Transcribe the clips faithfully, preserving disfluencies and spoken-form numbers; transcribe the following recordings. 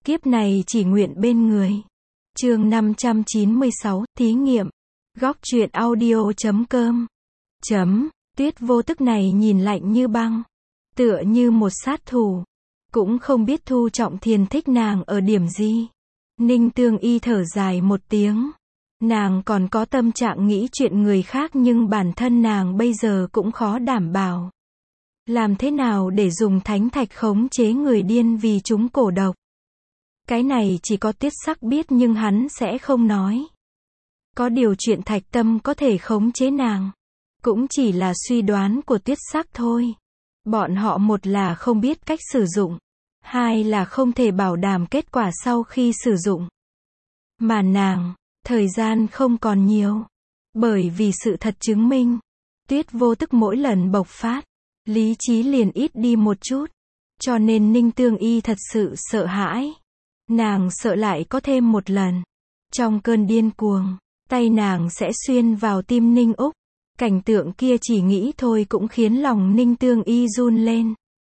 Kiếp này chỉ nguyện bên người. Chương năm trăm chín mươi sáu, thí nghiệm. Góc truyện audio chấm com. Chấm, Tuyết Vô Tức này nhìn lạnh như băng, tựa như một sát thủ. Cũng không biết Thu Trọng Thiền thích nàng ở điểm gì. Ninh Tương Y thở dài một tiếng. Nàng còn có tâm trạng nghĩ chuyện người khác nhưng bản thân nàng bây giờ cũng khó đảm bảo. Làm thế nào để dùng thánh thạch khống chế người điên vì chúng cổ độc? Cái này chỉ có Tiết Sắc biết nhưng hắn sẽ không nói. Có điều chuyện Thạch Tâm có thể khống chế nàng, cũng chỉ là suy đoán của Tiết Sắc thôi. Bọn họ một là không biết cách sử dụng, hai là không thể bảo đảm kết quả sau khi sử dụng. Mà nàng, thời gian không còn nhiều. Bởi vì sự thật chứng minh, Tuyết Vô Tức mỗi lần bộc phát, lý trí liền ít đi một chút. Cho nên Ninh Tương Y thật sự sợ hãi. Nàng sợ lại có thêm một lần. Trong cơn điên cuồng, tay nàng sẽ xuyên vào tim Ninh Úc. Cảnh tượng kia chỉ nghĩ thôi cũng khiến lòng Ninh Tương Y run lên.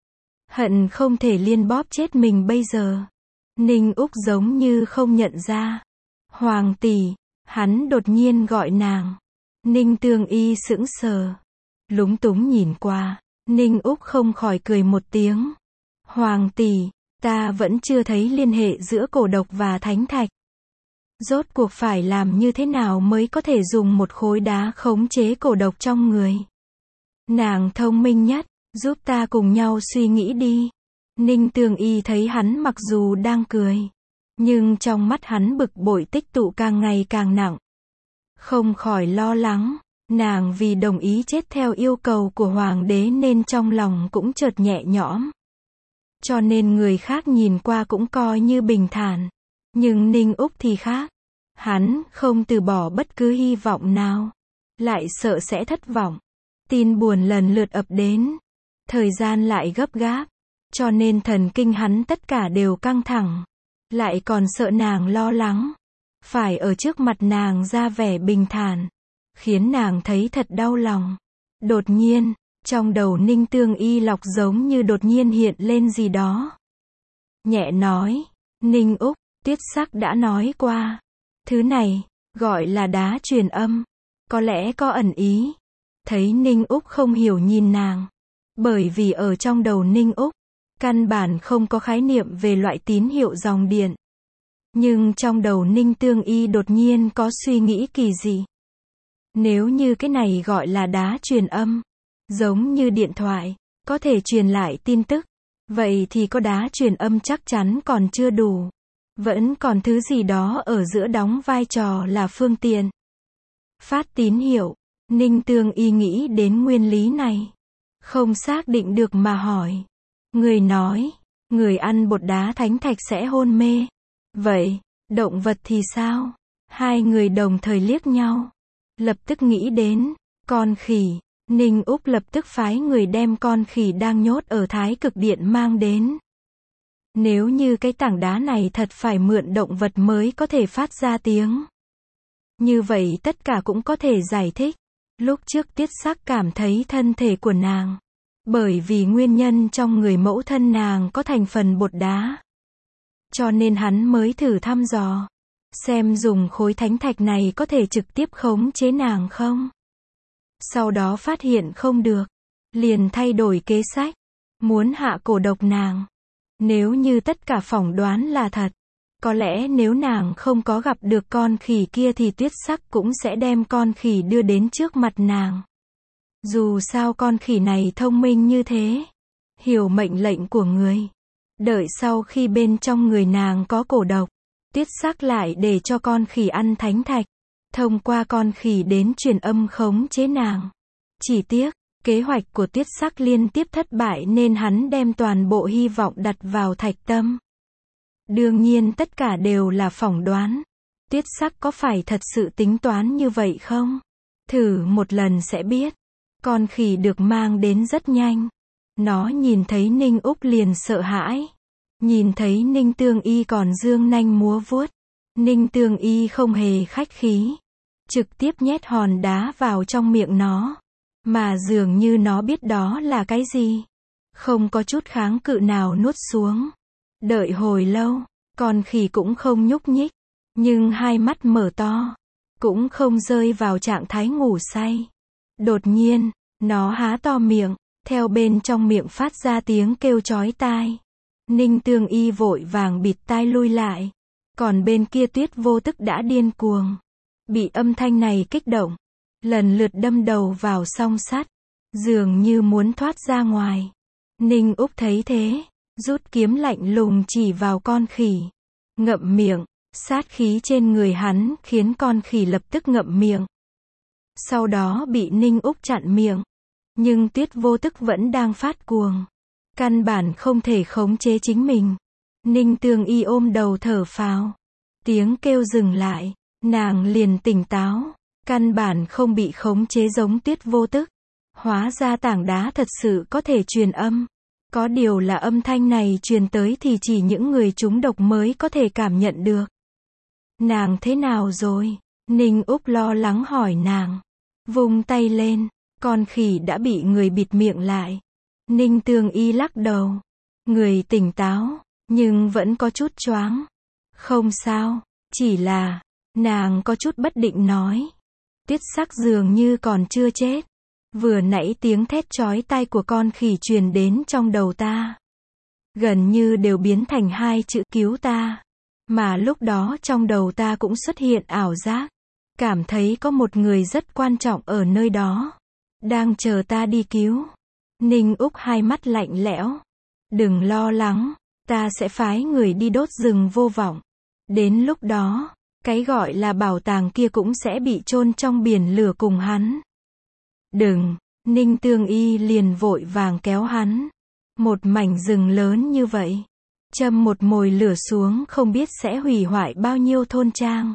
Hận không thể liên bóp chết mình bây giờ. Ninh Úc giống như không nhận ra. Hoàng tỷ, hắn đột nhiên gọi nàng. Ninh Tương Y sững sờ, lúng túng nhìn qua. Ninh Úc không khỏi cười một tiếng. Hoàng tỷ, ta vẫn chưa thấy liên hệ giữa cổ độc và thánh thạch. Rốt cuộc phải làm như thế nào mới có thể dùng một khối đá khống chế cổ độc trong người? Nàng thông minh nhất, giúp ta cùng nhau suy nghĩ đi. Ninh Tương Y thấy hắn mặc dù đang cười, nhưng trong mắt hắn bực bội tích tụ càng ngày càng nặng. Không khỏi lo lắng, nàng vì đồng ý chết theo yêu cầu của hoàng đế nên trong lòng cũng chợt nhẹ nhõm. Cho nên người khác nhìn qua cũng coi như bình thản. Nhưng Ninh Úc thì khác. Hắn không từ bỏ bất cứ hy vọng nào. Lại sợ sẽ thất vọng. Tin buồn lần lượt ập đến. Thời gian lại gấp gáp. Cho nên thần kinh hắn tất cả đều căng thẳng. Lại còn sợ nàng lo lắng. Phải ở trước mặt nàng ra vẻ bình thản. Khiến nàng thấy thật đau lòng. Đột nhiên, trong đầu Ninh Tương Y lọc giống như đột nhiên hiện lên gì đó. Nhẹ nói, Ninh Úc, Tiết Sắc đã nói qua. Thứ này, gọi là đá truyền âm. Có lẽ có ẩn ý. Thấy Ninh Úc không hiểu nhìn nàng. Bởi vì ở trong đầu Ninh Úc, căn bản không có khái niệm về loại tín hiệu dòng điện. Nhưng trong đầu Ninh Tương Y đột nhiên có suy nghĩ kỳ dị. Nếu như cái này gọi là đá truyền âm, giống như điện thoại, có thể truyền lại tin tức. Vậy thì có đá truyền âm chắc chắn còn chưa đủ. Vẫn còn thứ gì đó ở giữa đóng vai trò là phương tiện phát tín hiệu. Ninh Tương Y nghĩ đến nguyên lý này. Không xác định được mà hỏi. Người nói, người ăn bột đá thánh thạch sẽ hôn mê. Vậy, động vật thì sao? Hai người đồng thời liếc nhau. Lập tức nghĩ đến, con khỉ. Ninh Úc lập tức phái người đem con khỉ đang nhốt ở Thái Cực Điện mang đến. Nếu như cái tảng đá này thật phải mượn động vật mới có thể phát ra tiếng. Như vậy tất cả cũng có thể giải thích. Lúc trước Tiết Sắc cảm thấy thân thể của nàng. Bởi vì nguyên nhân trong người mẫu thân nàng có thành phần bột đá. Cho nên hắn mới thử thăm dò. Xem dùng khối thánh thạch này có thể trực tiếp khống chế nàng không? Sau đó phát hiện không được. Liền thay đổi kế sách. Muốn hạ cổ độc nàng. Nếu như tất cả phỏng đoán là thật. Có lẽ nếu nàng không có gặp được con khỉ kia thì Tuyết Sắc cũng sẽ đem con khỉ đưa đến trước mặt nàng. Dù sao con khỉ này thông minh như thế. Hiểu mệnh lệnh của người. Đợi sau khi bên trong người nàng có cổ độc. Tuyết Sắc lại để cho con khỉ ăn thánh thạch. Thông qua con khỉ đến truyền âm khống chế nàng. Chỉ tiếc, kế hoạch của Tuyết Sắc liên tiếp thất bại nên hắn đem toàn bộ hy vọng đặt vào Thạch Tâm. Đương nhiên tất cả đều là phỏng đoán. Tuyết Sắc có phải thật sự tính toán như vậy không? Thử một lần sẽ biết. Con khỉ được mang đến rất nhanh. Nó nhìn thấy Ninh Úc liền sợ hãi. Nhìn thấy Ninh Tương Y còn dương nanh múa vuốt. Ninh Tương Y không hề khách khí. Trực tiếp nhét hòn đá vào trong miệng nó. Mà dường như nó biết đó là cái gì. Không có chút kháng cự nào nuốt xuống. Đợi hồi lâu, Con khỉ cũng không nhúc nhích, nhưng hai mắt mở to, cũng không rơi vào trạng thái ngủ say. Đột nhiên, nó há to miệng, theo bên trong miệng phát ra tiếng kêu chói tai. Ninh Tương Y vội vàng bịt tai lui lại. Còn bên kia Tuyết Vô Tức đã điên cuồng, bị âm thanh này kích động, lần lượt đâm đầu vào song sắt, dường như muốn thoát ra ngoài. Ninh Úc thấy thế, rút kiếm lạnh lùng chỉ vào con khỉ, ngậm miệng. Sát khí trên người hắn khiến con khỉ lập tức ngậm miệng. Sau đó bị Ninh Úc chặn miệng. Nhưng Tuyết Vô Tức vẫn đang phát cuồng, căn bản không thể khống chế chính mình. Ninh Tương Y ôm đầu thở phào. Tiếng kêu dừng lại, nàng liền tỉnh táo, căn bản không bị khống chế giống Tuyết Vô Tức. Hóa ra tảng đá thật sự có thể truyền âm. Có điều là âm thanh này truyền tới thì chỉ những người trúng độc mới có thể cảm nhận được. Nàng thế nào rồi? Ninh Úc lo lắng hỏi nàng. Vung tay lên, con khỉ đã bị người bịt miệng lại. Ninh Tương Y lắc đầu. Người tỉnh táo, nhưng vẫn có chút choáng. Không sao, chỉ là, nàng có chút bất định nói. Tuyết Sắc dường như còn chưa chết. Vừa nãy tiếng thét chói tai của con khỉ truyền đến trong đầu ta. Gần như đều biến thành hai chữ cứu ta. Mà lúc đó trong đầu ta cũng xuất hiện ảo giác. Cảm thấy có một người rất quan trọng ở nơi đó. Đang chờ ta đi cứu. Ninh Úc hai mắt lạnh lẽo. Đừng lo lắng, ta sẽ phái người đi đốt rừng vô vọng. Đến lúc đó, cái gọi là bảo tàng kia cũng sẽ bị chôn trong biển lửa cùng hắn. Đừng, Ninh Tương Y liền vội vàng kéo hắn. Một mảnh rừng lớn như vậy, châm một mồi lửa xuống không biết sẽ hủy hoại bao nhiêu thôn trang.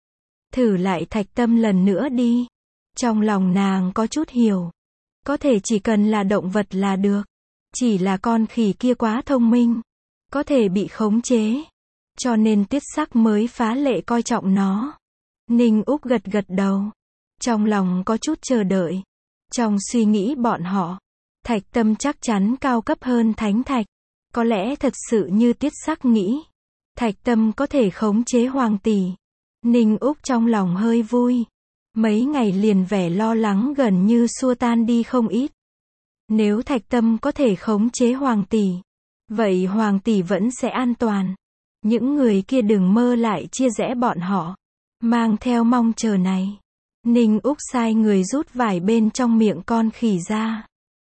Thử lại Thạch Tâm lần nữa đi. Trong lòng nàng có chút hiểu. Có thể chỉ cần là động vật là được. Chỉ là con khỉ kia quá thông minh. Có thể bị khống chế. Cho nên Tuyết Sắc mới phá lệ coi trọng nó. Ninh Úc gật gật đầu. Trong lòng có chút chờ đợi. Trong suy nghĩ bọn họ, Thạch Tâm chắc chắn cao cấp hơn Thánh Thạch. Có lẽ thật sự như Tuyết Sắc nghĩ. Thạch Tâm có thể khống chế Hoàng tỷ. Ninh Úc trong lòng hơi vui. Mấy ngày liền vẻ lo lắng gần như xua tan đi không ít. Nếu Thạch Tâm có thể khống chế Hoàng tỷ, vậy Hoàng tỷ vẫn sẽ an toàn. Những người kia đừng mơ lại chia rẽ bọn họ. Mang theo mong chờ này, Ninh Úc sai người rút vải bên trong miệng con khỉ ra.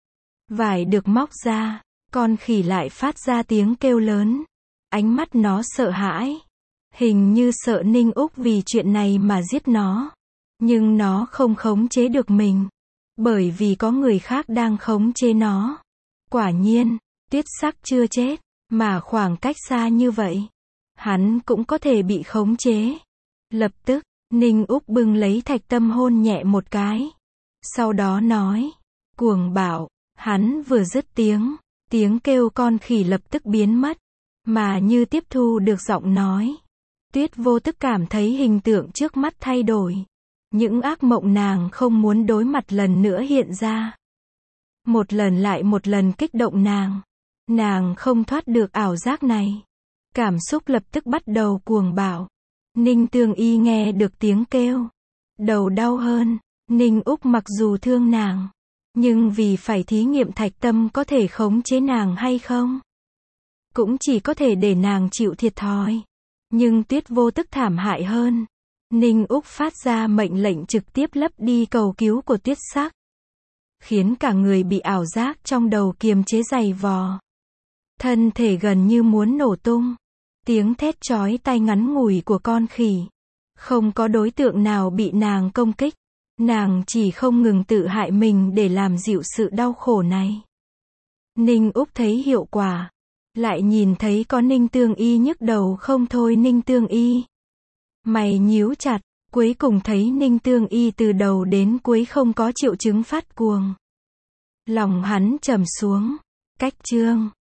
Vải được móc ra, con khỉ lại phát ra tiếng kêu lớn. Ánh mắt nó sợ hãi. Hình như sợ Ninh Úc vì chuyện này mà giết nó. Nhưng nó không khống chế được mình. Bởi vì có người khác đang khống chế nó. Quả nhiên, Tuyết Sắc chưa chết, mà khoảng cách xa như vậy, hắn cũng có thể bị khống chế. Lập tức, Ninh Úc bưng lấy Thạch Tâm hôn nhẹ một cái. Sau đó nói, cuồng bạo. Hắn vừa dứt tiếng, tiếng kêu con khỉ lập tức biến mất. Mà như tiếp thu được giọng nói, Tuyết Vô Tức cảm thấy hình tượng trước mắt thay đổi. Những ác mộng nàng không muốn đối mặt lần nữa hiện ra. Một lần lại một lần kích động nàng. Nàng không thoát được ảo giác này. Cảm xúc lập tức bắt đầu cuồng bạo. Ninh Tương Y nghe được tiếng kêu. Đầu đau hơn. Ninh Úc mặc dù thương nàng, nhưng vì phải thí nghiệm Thạch Tâm có thể khống chế nàng hay không, cũng chỉ có thể để nàng chịu thiệt thòi. Nhưng Tuyết Vô Tức thảm hại hơn. Ninh Úc phát ra mệnh lệnh trực tiếp lấp đi cầu cứu của Tuyết Sắc, khiến cả người bị ảo giác trong đầu kiềm chế dày vò. Thân thể gần như muốn nổ tung. Tiếng thét chói tai ngắn ngủi của con khỉ. Không có đối tượng nào bị nàng công kích. Nàng chỉ không ngừng tự hại mình để làm dịu sự đau khổ này. Ninh Úc thấy hiệu quả. Lại nhìn thấy có Ninh Tương Y nhức đầu không thôi. Ninh Tương Y mày nhíu chặt. Cuối cùng thấy Ninh Tương Y từ đầu đến cuối không có triệu chứng phát cuồng. Lòng hắn trầm xuống. Cách chương